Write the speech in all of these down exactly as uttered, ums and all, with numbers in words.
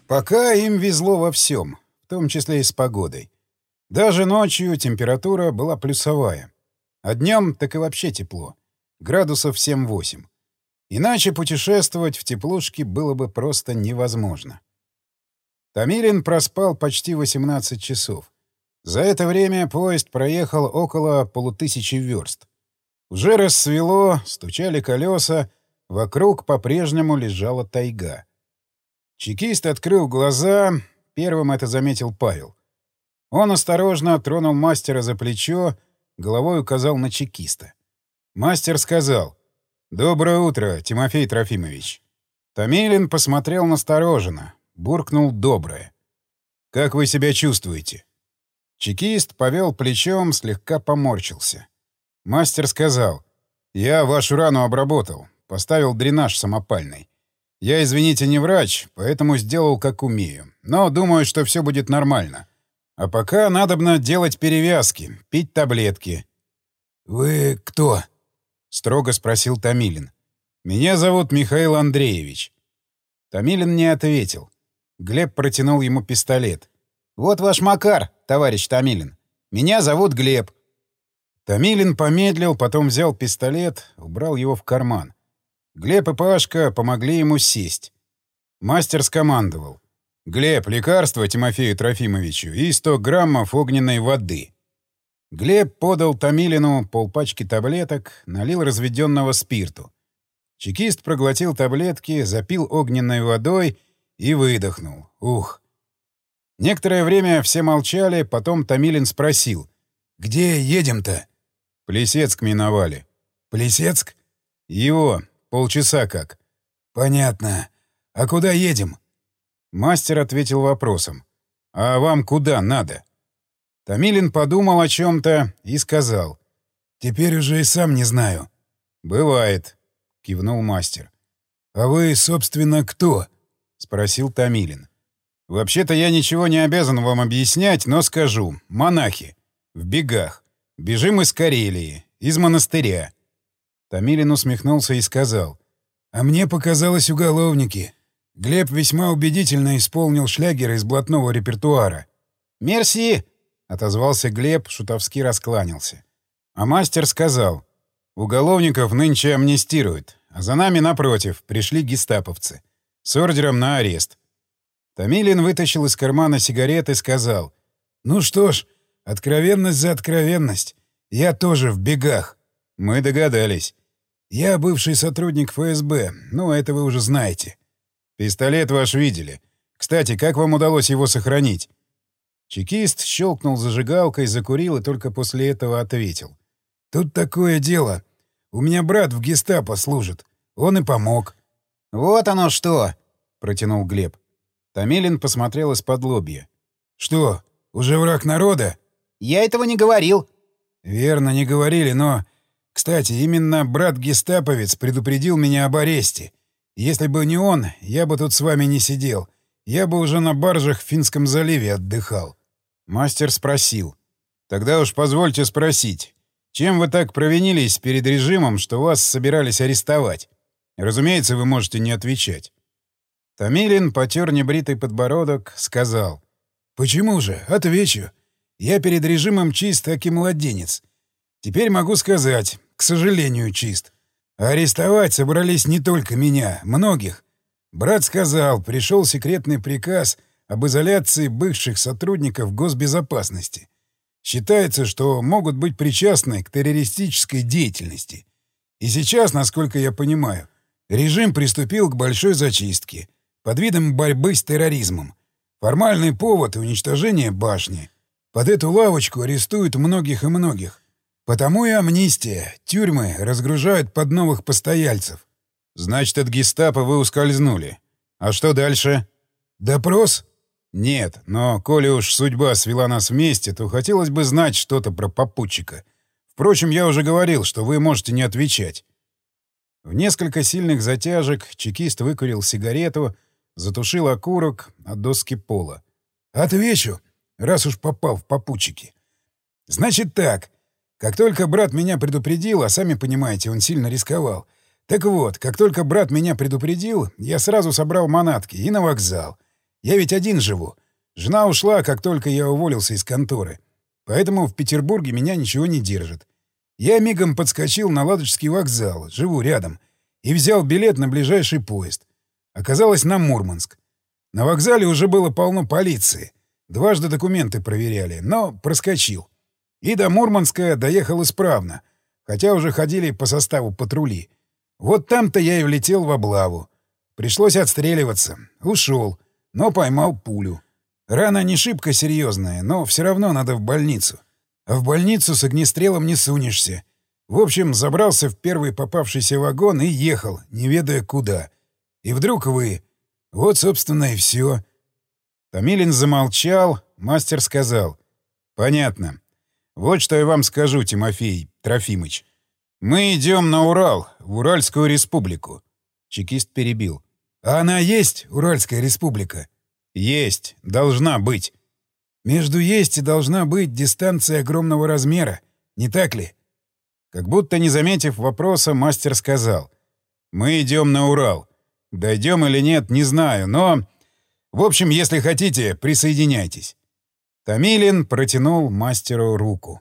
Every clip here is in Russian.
Пока им везло во всем, в том числе и с погодой. Даже ночью температура была плюсовая. А днем так и вообще тепло. Градусов семь-восемь. Иначе путешествовать в теплушке было бы просто невозможно. Томилин проспал почти восемнадцать часов. За это время поезд проехал около полутысячи верст. Уже рассвело, стучали колеса, вокруг по-прежнему лежала тайга. Чекист открыл глаза, первым это заметил Павел. Он осторожно тронул мастера за плечо, головой указал на чекиста. Мастер сказал: «Доброе утро, Тимофей Трофимович». Томилин посмотрел настороженно, буркнул «доброе». «Как вы себя чувствуете?» Чекист повел плечом, слегка поморщился. Мастер сказал: «Я вашу рану обработал, поставил дренаж самопальный. Я, извините, не врач, поэтому сделал как умею. Но думаю, что все будет нормально. А пока надобно делать перевязки, пить таблетки». «Вы кто?» — строго спросил Томилин. «Меня зовут Михаил Андреевич». Томилин не ответил. Глеб протянул ему пистолет. «Вот ваш Макар, товарищ Томилин. Меня зовут Глеб». Томилин помедлил, потом взял пистолет, убрал его в карман. Глеб и Пашка помогли ему сесть. Мастер скомандовал: «Глеб, лекарство Тимофею Трофимовичу и сто граммов огненной воды». Глеб подал Томилину полпачки таблеток, налил разведенного спирту. Чекист проглотил таблетки, запил огненной водой и выдохнул. Ух! Некоторое время все молчали, потом Томилин спросил: «Где едем-то?» «Плесецк миновали». «Плесецк?» «Его. Полчаса как». «Понятно. А куда едем?» Мастер ответил вопросом: «А вам куда надо?» Томилин подумал о чем-то и сказал: «Теперь уже и сам не знаю». «Бывает», — кивнул мастер. «А вы, собственно, кто?» — спросил Томилин. «Вообще-то я ничего не обязан вам объяснять, но скажу. Монахи. В бегах. Бежим из Карелии. Из монастыря». Томилин усмехнулся и сказал: «А мне показалось, уголовники. Глеб весьма убедительно исполнил шлягеры из блатного репертуара». «Мерси!» — отозвался Глеб, шутовски раскланялся. А мастер сказал: «Уголовников нынче амнистируют, а за нами, напротив, пришли гестаповцы. С ордером на арест». Томилин вытащил из кармана сигарет и сказал: «Ну что ж, откровенность за откровенность. Я тоже в бегах». «Мы догадались». «Я бывший сотрудник эф эс бэ, ну, это вы уже знаете». «Пистолет ваш видели. Кстати, как вам удалось его сохранить?» Чекист щелкнул зажигалкой, закурил и только после этого ответил: «Тут такое дело. У меня брат в гестапо служит. Он и помог». «Вот оно что!» — протянул Глеб. Томилин посмотрел из-под лобья. «Что, уже враг народа?» «Я этого не говорил». «Верно, не говорили, но... Кстати, именно брат-гестаповец предупредил меня об аресте. Если бы не он, я бы тут с вами не сидел. Я бы уже на баржах в Финском заливе отдыхал». Мастер спросил: «Тогда уж позвольте спросить, чем вы так провинились перед режимом, что вас собирались арестовать? Разумеется, вы можете не отвечать». Томилин потер небритый подбородок, сказал: «Почему же? Отвечу. Я перед режимом чист, как и младенец. Теперь могу сказать, к сожалению, чист. А арестовать собрались не только меня, многих. Брат сказал, пришел секретный приказ об изоляции бывших сотрудников госбезопасности. Считается, что могут быть причастны к террористической деятельности. И сейчас, насколько я понимаю, режим приступил к большой зачистке под видом борьбы с терроризмом. Формальный повод — уничтожение башни. Под эту лавочку арестуют многих и многих. Потому и амнистия. Тюрьмы разгружают под новых постояльцев». «Значит, от гестапо вы ускользнули. А что дальше?» «Допрос?» «Нет, но коли уж судьба свела нас вместе, то хотелось бы знать что-то про попутчика. Впрочем, я уже говорил, что вы можете не отвечать». В несколько сильных затяжек чекист выкурил сигарету, затушил окурок от доски пола. «Отвечу, раз уж попал в попутчики. Значит так, как только брат меня предупредил, а сами понимаете, он сильно рисковал. Так вот, как только брат меня предупредил, я сразу собрал манатки и на вокзал. Я ведь один живу. Жена ушла, как только я уволился из конторы. Поэтому в Петербурге меня ничего не держит. Я мигом подскочил на Ладожский вокзал, живу рядом, и взял билет на ближайший поезд. Оказалось, на Мурманск. На вокзале уже было полно полиции. Дважды документы проверяли, но проскочил. И до Мурманска доехал исправно, хотя уже ходили по составу патрули. Вот там-то я и влетел в облаву. Пришлось отстреливаться. Ушел, но поймал пулю. Рана не шибко серьезная, но все равно надо в больницу. А в больницу с огнестрелом не сунешься. В общем, забрался в первый попавшийся вагон и ехал, не ведая куда. И вдруг вы... Вот, собственно, и все. Томилин замолчал, мастер сказал. «Понятно. Вот что я вам скажу, Тимофей Трофимыч. Мы идем на Урал, в Уральскую республику». Чекист перебил. «А она есть, Уральская республика?» «Есть. Должна быть». «Между есть и должна быть дистанция огромного размера, не так ли?» Как будто не заметив вопроса, мастер сказал. «Мы идем на Урал. Дойдем или нет, не знаю, но... В общем, если хотите, присоединяйтесь». Томилин протянул мастеру руку.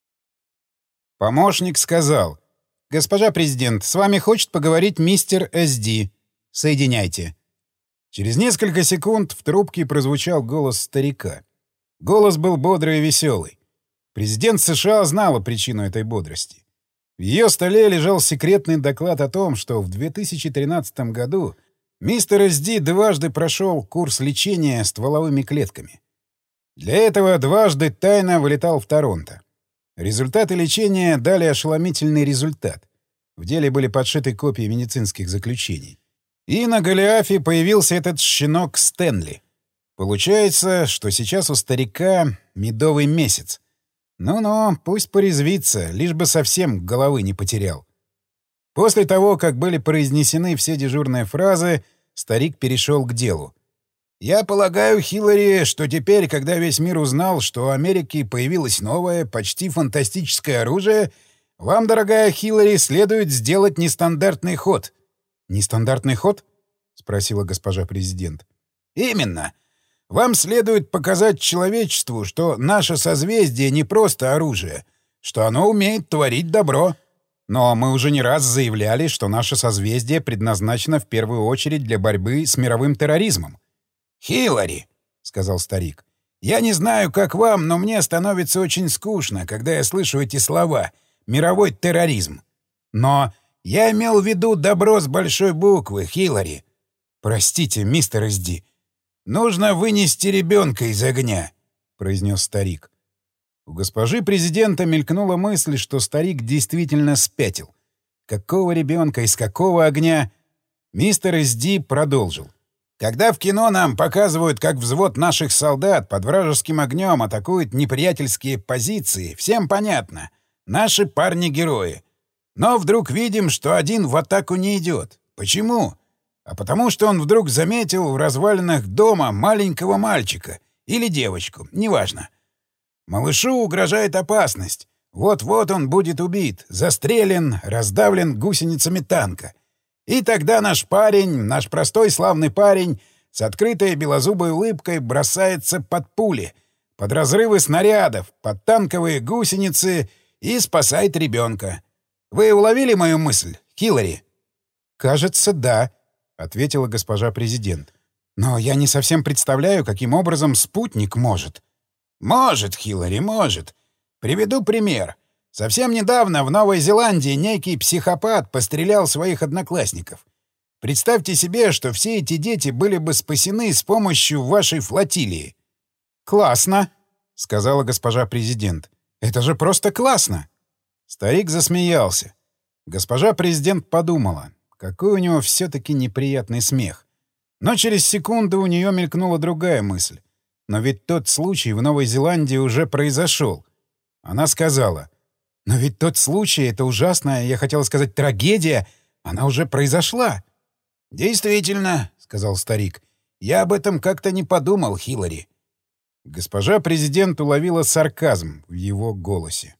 Помощник сказал. «Госпожа президент, с вами хочет поговорить мистер Эс Ди. Соединяйте». Через несколько секунд в трубке прозвучал голос старика. Голос был бодрый и веселый. Президент США знала причину этой бодрости. В ее столе лежал секретный доклад о том, что в две тысячи тринадцатом году мистер Эс Ди дважды прошел курс лечения стволовыми клетками. Для этого дважды тайно вылетал в Торонто. Результаты лечения дали ошеломительный результат. В деле были подшиты копии медицинских заключений. И на Голиафе появился этот щенок Стэнли. Получается, что сейчас у старика медовый месяц. Ну-ну, пусть порезвится, лишь бы совсем головы не потерял. После того, как были произнесены все дежурные фразы, старик перешел к делу. «Я полагаю, Хиллари, что теперь, когда весь мир узнал, что у Америки появилось новое, почти фантастическое оружие, вам, дорогая Хиллари, следует сделать нестандартный ход». «Нестандартный ход?» — спросила госпожа президент. «Именно. Вам следует показать человечеству, что наше созвездие не просто оружие, что оно умеет творить добро». «Но мы уже не раз заявляли, что наше созвездие предназначено в первую очередь для борьбы с мировым терроризмом». «Хиллари», — сказал старик, — «я не знаю, как вам, но мне становится очень скучно, когда я слышу эти слова «мировой терроризм». Но я имел в виду добро с большой буквы, Хиллари». «Простите, мистер Эс Ди». «Нужно вынести ребенка из огня», — произнес старик. У госпожи президента мелькнула мысль, что старик действительно спятил. Какого ребенка, из какого огня? Мистер Эс Ди продолжил. «Когда в кино нам показывают, как взвод наших солдат под вражеским огнем атакует неприятельские позиции, всем понятно. Наши парни-герои. Но вдруг видим, что один в атаку не идет. Почему? А потому что он вдруг заметил в развалинах дома маленького мальчика или девочку, неважно. Малышу угрожает опасность. Вот-вот он будет убит, застрелен, раздавлен гусеницами танка. И тогда наш парень, наш простой славный парень, с открытой белозубой улыбкой бросается под пули, под разрывы снарядов, под танковые гусеницы и спасает ребенка. Вы уловили мою мысль, Хиллари?» «Кажется, да», — ответила госпожа президент. «Но я не совсем представляю, каким образом спутник может». «Может, Хиллари, может. Приведу пример. Совсем недавно в Новой Зеландии некий психопат пострелял своих одноклассников. Представьте себе, что все эти дети были бы спасены с помощью вашей флотилии». «Классно», — сказала госпожа президент. «Это же просто классно». Старик засмеялся. Госпожа президент подумала, какой у него все-таки неприятный смех. Но через секунду у нее мелькнула другая мысль. Но ведь тот случай в Новой Зеландии уже произошел. Она сказала, «Но ведь тот случай, это ужасная, я хотела сказать, трагедия, она уже произошла». «Действительно», — сказал старик, — «я об этом как-то не подумал, Хиллари». Госпожа президент уловила сарказм в его голосе.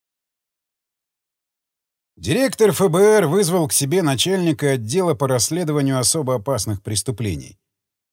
Директор эф бэ эр вызвал к себе начальника отдела по расследованию особо опасных преступлений.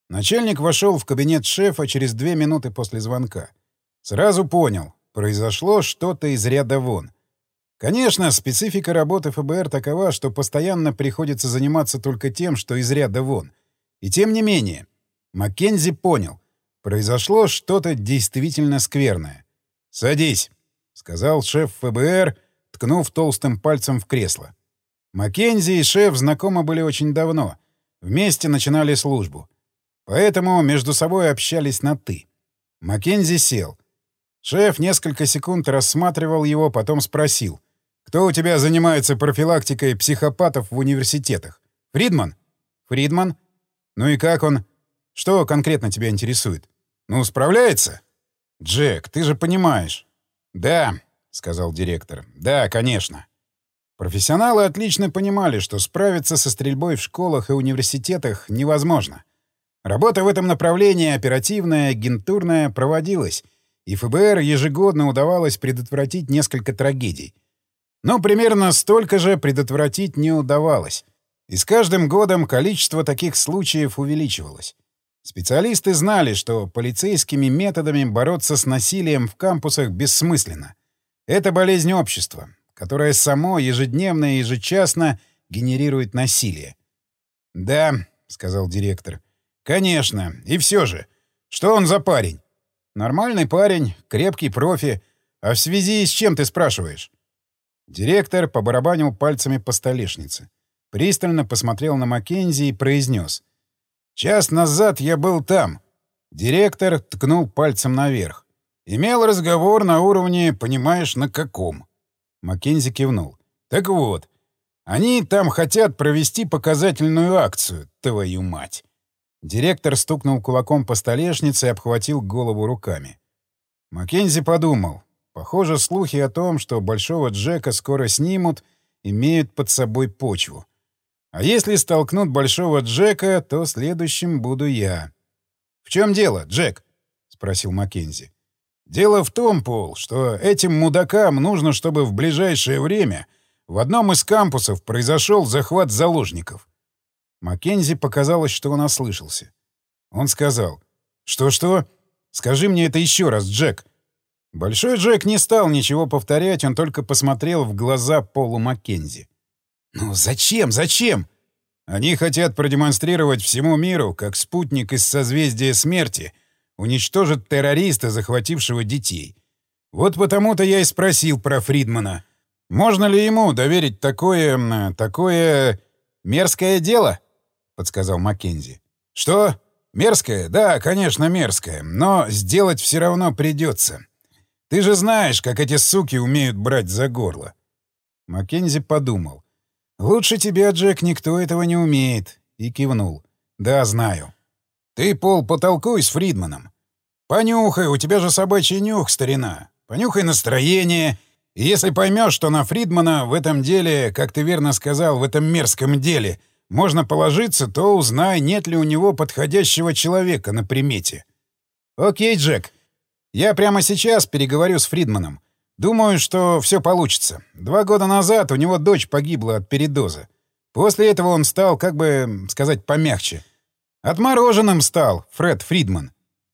Начальник вошел в кабинет шефа через две минуты после звонка. Сразу понял, произошло что-то из ряда вон. Конечно, специфика работы эф бэ эр такова, что постоянно приходится заниматься только тем, что из ряда вон. И тем не менее, Маккензи понял, произошло что-то действительно скверное. «Садись», — сказал шеф эф бэ эр, ткнув толстым пальцем в кресло. Маккензи и шеф знакомы были очень давно. Вместе начинали службу. Поэтому между собой общались на «ты». Маккензи сел. Шеф несколько секунд рассматривал его, потом спросил. «Кто у тебя занимается профилактикой психопатов в университетах? Фридман?» «Фридман? Ну и как он? Что конкретно тебя интересует? Ну, справляется?» «Джек, ты же понимаешь». «Да», — сказал директор. «Да, конечно». Профессионалы отлично понимали, что справиться со стрельбой в школах и университетах невозможно. Работа в этом направлении, оперативная, агентурная, проводилась, и эф бэ эр ежегодно удавалось предотвратить несколько трагедий. Но примерно столько же предотвратить не удавалось. И с каждым годом количество таких случаев увеличивалось. Специалисты знали, что полицейскими методами бороться с насилием в кампусах бессмысленно. Это болезнь общества, которое само ежедневно и ежечасно генерирует насилие. «Да», — сказал директор, — «конечно. И все же. Что он за парень?» «Нормальный парень, крепкий профи. А в связи с чем ты спрашиваешь?» Директор побарабанил пальцами по столешнице. Пристально посмотрел на Маккензи и произнес. «Час назад я был там». Директор ткнул пальцем наверх. «Имел разговор на уровне, понимаешь, на каком». Маккензи кивнул. «Так вот, они там хотят провести показательную акцию, твою мать». Директор стукнул кулаком по столешнице и обхватил голову руками. Маккензи подумал. Похоже, слухи о том, что Большого Джека скоро снимут, имеют под собой почву. А если столкнут Большого Джека, то следующим буду я. «В чем дело, Джек?» — спросил Маккензи. «Дело в том, Пол, что этим мудакам нужно, чтобы в ближайшее время в одном из кампусов произошел захват заложников». Маккензи показалось, что он ослышался. Он сказал. «Что-что? Скажи мне это еще раз, Джек». Большой Джек не стал ничего повторять, он только посмотрел в глаза Полу Маккензи. «Ну зачем, зачем?» «Они хотят продемонстрировать всему миру, как спутник из созвездия смерти уничтожит террориста, захватившего детей. Вот потому-то я и спросил про Фридмана. Можно ли ему доверить такое... такое... мерзкое дело?» — подсказал Маккензи. «Что? Мерзкое? Да, конечно, мерзкое. Но сделать все равно придется. Ты же знаешь, как эти суки умеют брать за горло». Маккензи подумал. «Лучше тебя, Джек, никто этого не умеет», и кивнул. «Да, знаю». «Ты, Пол, потолкуй с Фридманом. Понюхай, у тебя же собачий нюх, старина. Понюхай настроение. И если поймешь, что на Фридмана в этом деле, как ты верно сказал, в этом мерзком деле, можно положиться, то узнай, нет ли у него подходящего человека на примете». «Окей, Джек. Я прямо сейчас переговорю с Фридманом. Думаю, что все получится. Два года назад у него дочь погибла от передоза. После этого он стал, как бы сказать, помягче. Отмороженным стал Фред Фридман».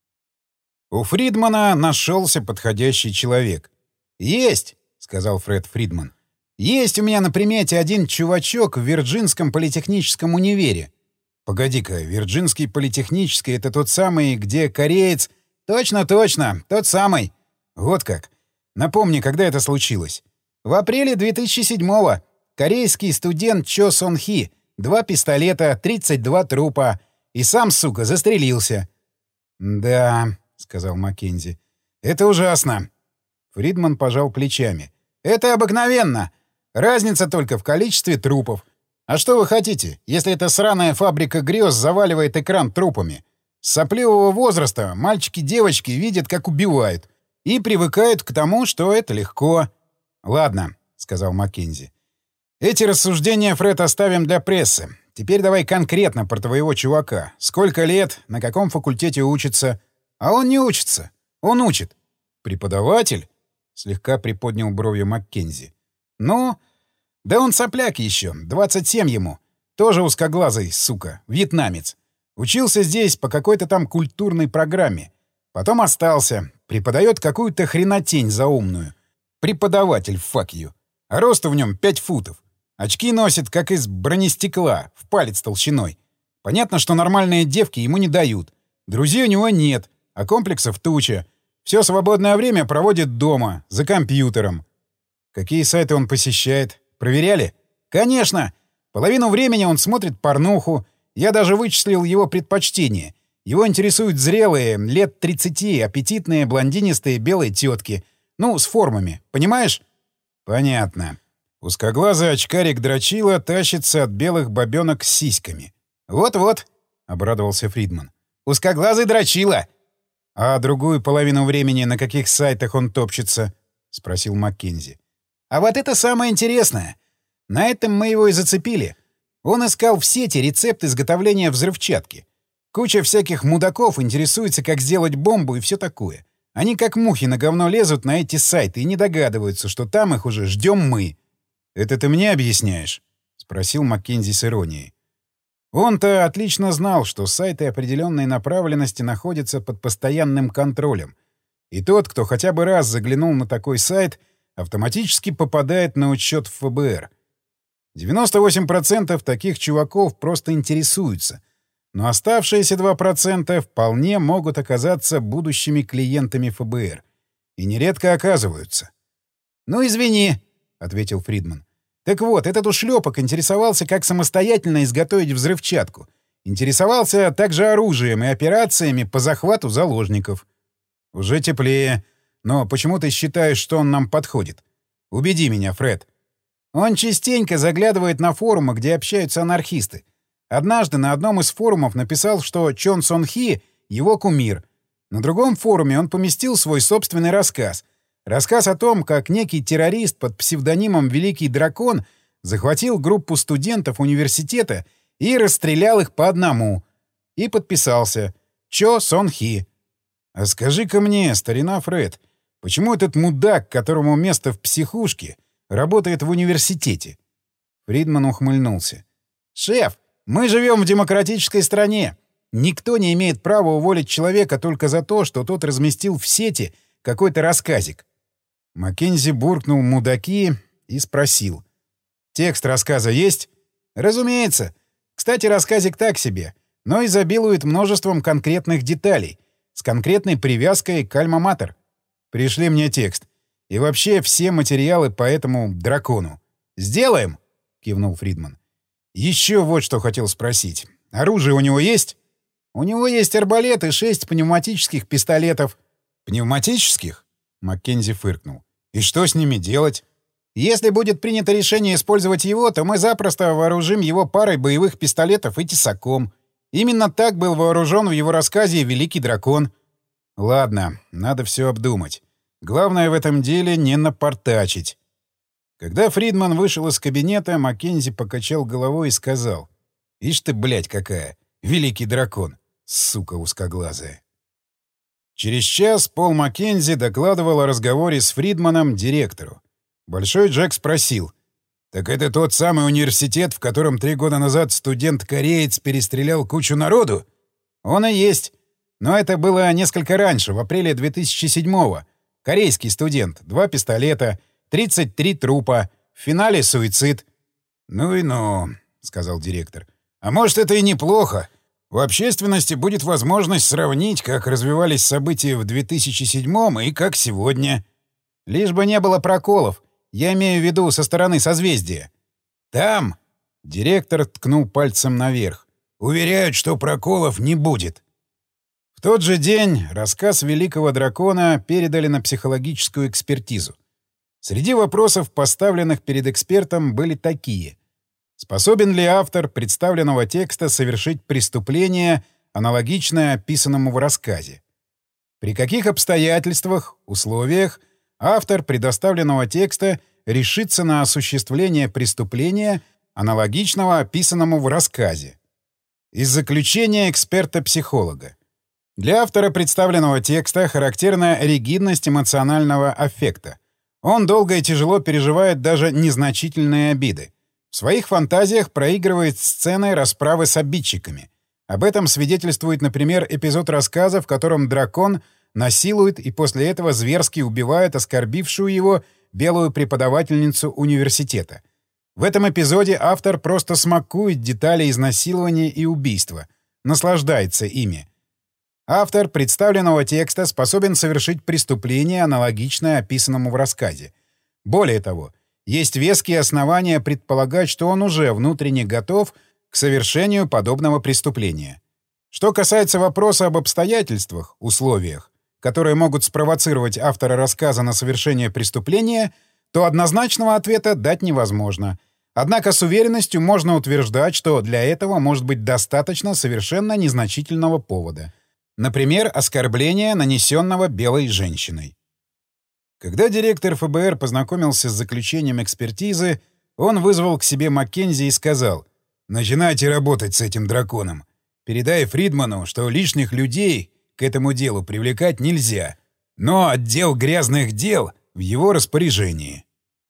У Фридмана нашелся подходящий человек. «Есть», — сказал Фред Фридман. «Есть у меня на примете один чувачок в Вирджинском политехническом универе». «Погоди-ка, Вирджинский политехнический — это тот самый, где кореец...» «Точно, точно, тот самый». «Вот как. Напомни, когда это случилось?» «В апреле две тысячи седьмого. Корейский студент Чо Сон Хи. Два пистолета, тридцать два трупа. И сам, сука, застрелился». «Да», — сказал Маккензи. «Это ужасно». Фридман пожал плечами. «Это обыкновенно. Разница только в количестве трупов. А что вы хотите, если эта сраная фабрика грез заваливает экран трупами? С сопливого возраста мальчики-девочки видят, как убивают, и привыкают к тому, что это легко». «Ладно», — сказал Маккензи. «Эти рассуждения, Фред, оставим для прессы. Теперь давай конкретно про твоего чувака. Сколько лет, на каком факультете учится?» «А он не учится. Он учит». «Преподаватель?» — слегка приподнял бровью Маккензи. «Ну, да он сопляк еще. двадцать семь ему. Тоже узкоглазый, сука, вьетнамец. Учился здесь по какой-то там культурной программе. Потом остался. Преподает какую-то хренотень заумную. Преподаватель, fuck you. А роста в нем пять футов. Очки носит, как из бронестекла, в палец толщиной. Понятно, что нормальные девки ему не дают. Друзей у него нет, а комплексов туча. Все свободное время проводит дома, за компьютером. Какие сайты он посещает? Проверяли? Конечно! Половину времени он смотрит порнуху. Я даже вычислил его предпочтения. Его интересуют зрелые, лет тридцати, аппетитные, блондинистые, белые тетки. Ну, с формами. Понимаешь? Понятно. Узкоглазый очкарик дрочила тащится от белых бабенок с сиськами. «Вот-вот», — обрадовался Фридман. «Узкоглазый дрочила». «А другую половину времени на каких сайтах он топчется?» — спросил Маккензи. «А вот это самое интересное. На этом мы его и зацепили. Он искал в сети рецепт изготовления взрывчатки. Куча всяких мудаков интересуется, как сделать бомбу и все такое. Они как мухи на говно лезут на эти сайты и не догадываются, что там их уже ждем мы». «Это ты мне объясняешь?» — спросил Маккензи с иронией. Он-то отлично знал, что сайты определенной направленности находятся под постоянным контролем. И тот, кто хотя бы раз заглянул на такой сайт, автоматически попадает на учет в эф бэ эр. девяносто восемь процентов таких чуваков просто интересуются, но оставшиеся два процента вполне могут оказаться будущими клиентами эф бэ эр. И нередко оказываются. «Ну, извини», — ответил Фридман. «Так вот, этот ушлепок интересовался, как самостоятельно изготовить взрывчатку. Интересовался также оружием и операциями по захвату заложников». «Уже теплее. Но почему ты считаешь, что он нам подходит? Убеди меня, Фред». «Он частенько заглядывает на форумы, где общаются анархисты. Однажды на одном из форумов написал, что Чон Сон Хи — его кумир. На другом форуме он поместил свой собственный рассказ. Рассказ о том, как некий террорист под псевдонимом «Великий дракон» захватил группу студентов университета и расстрелял их по одному. И подписался «Чо Сон Хи». А скажи-ка мне, старина Фред, почему этот мудак, которому место в психушке, работает в университете? Фридман ухмыльнулся. «Шеф, мы живем в демократической стране. Никто не имеет права уволить человека только за то, что тот разместил в сети какой-то рассказик». Маккензи буркнул «мудаки» и спросил. «Текст рассказа есть?» «Разумеется. Кстати, рассказик так себе, но изобилует множеством конкретных деталей, с конкретной привязкой к альма-матер. Пришли мне текст. И вообще все материалы по этому дракону». «Сделаем!» — кивнул Фридман. «Еще вот что хотел спросить. Оружие у него есть?» «У него есть арбалет и шесть пневматических пистолетов». «Пневматических?» Маккензи фыркнул. «И что с ними делать?» «Если будет принято решение использовать его, то мы запросто вооружим его парой боевых пистолетов и тесаком. Именно так был вооружен в его рассказе «Великий дракон». «Ладно, надо все обдумать. Главное в этом деле не напортачить». Когда Фридман вышел из кабинета, Маккензи покачал головой и сказал. «Ишь ты, блядь, какая! Великий дракон! Сука узкоглазая!» Через час Пол Маккензи докладывал о разговоре с Фридманом директору. Большой Джек спросил. «Так это тот самый университет, в котором три года назад студент-кореец перестрелял кучу народу?» «Он и есть. Но это было несколько раньше, в апреле две тысячи седьмого. Корейский студент, два пистолета, тридцать три трупа. В финале суицид». «Ну и ну», — сказал директор. «А может, это и неплохо. В общественности будет возможность сравнить, как развивались события в две тысячи седьмом и как сегодня». «Лишь бы не было проколов. Я имею в виду со стороны созвездия». «Там», — директор ткнул пальцем наверх, — «уверяют, что проколов не будет». В тот же день рассказ «Великого дракона» передали на психологическую экспертизу. Среди вопросов, поставленных перед экспертом, были такие. Способен ли автор представленного текста совершить преступление, аналогичное описанному в рассказе? При каких обстоятельствах, условиях автор предоставленного текста решится на осуществление преступления, аналогичного описанному в рассказе? Из заключения эксперта-психолога. Для автора представленного текста характерна ригидность эмоционального аффекта. Он долго и тяжело переживает даже незначительные обиды. В своих фантазиях проигрывает сцены расправы с обидчиками. Об этом свидетельствует, например, эпизод рассказа, в котором дракон насилует и после этого зверски убивает оскорбившую его белую преподавательницу университета. В этом эпизоде автор просто смакует детали изнасилования и убийства, наслаждается ими. Автор представленного текста способен совершить преступление, аналогичное описанному в рассказе. Более того, есть веские основания предполагать, что он уже внутренне готов к совершению подобного преступления. Что касается вопроса об обстоятельствах, условиях, которые могут спровоцировать автора рассказа на совершение преступления, то однозначного ответа дать невозможно. Однако с уверенностью можно утверждать, что для этого может быть достаточно совершенно незначительного повода. Например, оскорбления, нанесенного белой женщиной. Когда директор эф бэ эр познакомился с заключением экспертизы, он вызвал к себе Маккензи и сказал: «Начинайте работать с этим драконом. Передай Фридману, что лишних людей к этому делу привлекать нельзя, но отдел грязных дел в его распоряжении».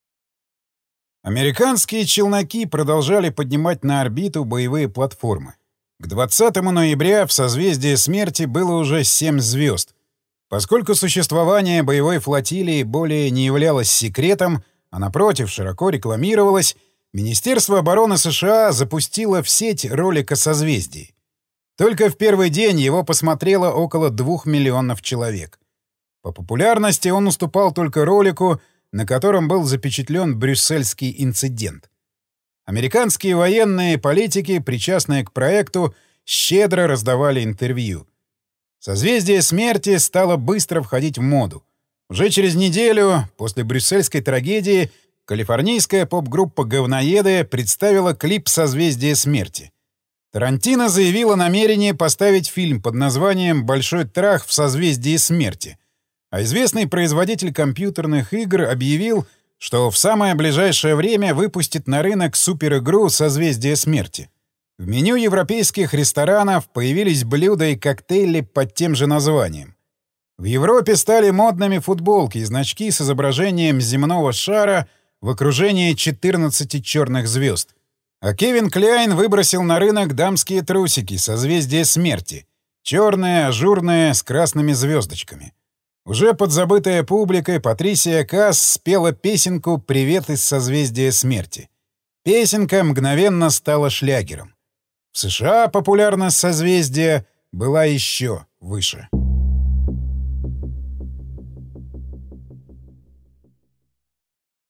Американские челноки продолжали поднимать на орбиту боевые платформы. К двадцатому ноября в созвездии смерти было уже семь звезд. Поскольку существование боевой флотилии более не являлось секретом, а напротив широко рекламировалось, Министерство обороны США запустило в сеть ролик о созвездии. Только в первый день его посмотрело около двух миллионов человек. По популярности он уступал только ролику, на котором был запечатлен брюссельский инцидент. Американские военные политики, причастные к проекту, щедро раздавали интервью. «Созвездие смерти» стало быстро входить в моду. Уже через неделю, после брюссельской трагедии, калифорнийская поп-группа «Говноеды» представила клип «Созвездие смерти». Тарантино заявил о намерении поставить фильм под названием «Большой трах в созвездии смерти», а известный производитель компьютерных игр объявил, что в самое ближайшее время выпустит на рынок суперигру «Созвездие смерти». В меню европейских ресторанов появились блюда и коктейли под тем же названием. В Европе стали модными футболки и значки с изображением земного шара в окружении четырнадцати черных звезд. А Кевин Кляйн выбросил на рынок дамские трусики «Созвездие смерти». Черные, ажурные, с красными звездочками. Уже подзабытая публикой Патрисия Касс спела песенку «Привет из созвездия смерти». Песенка мгновенно стала шлягером. В США популярность созвездия была еще выше.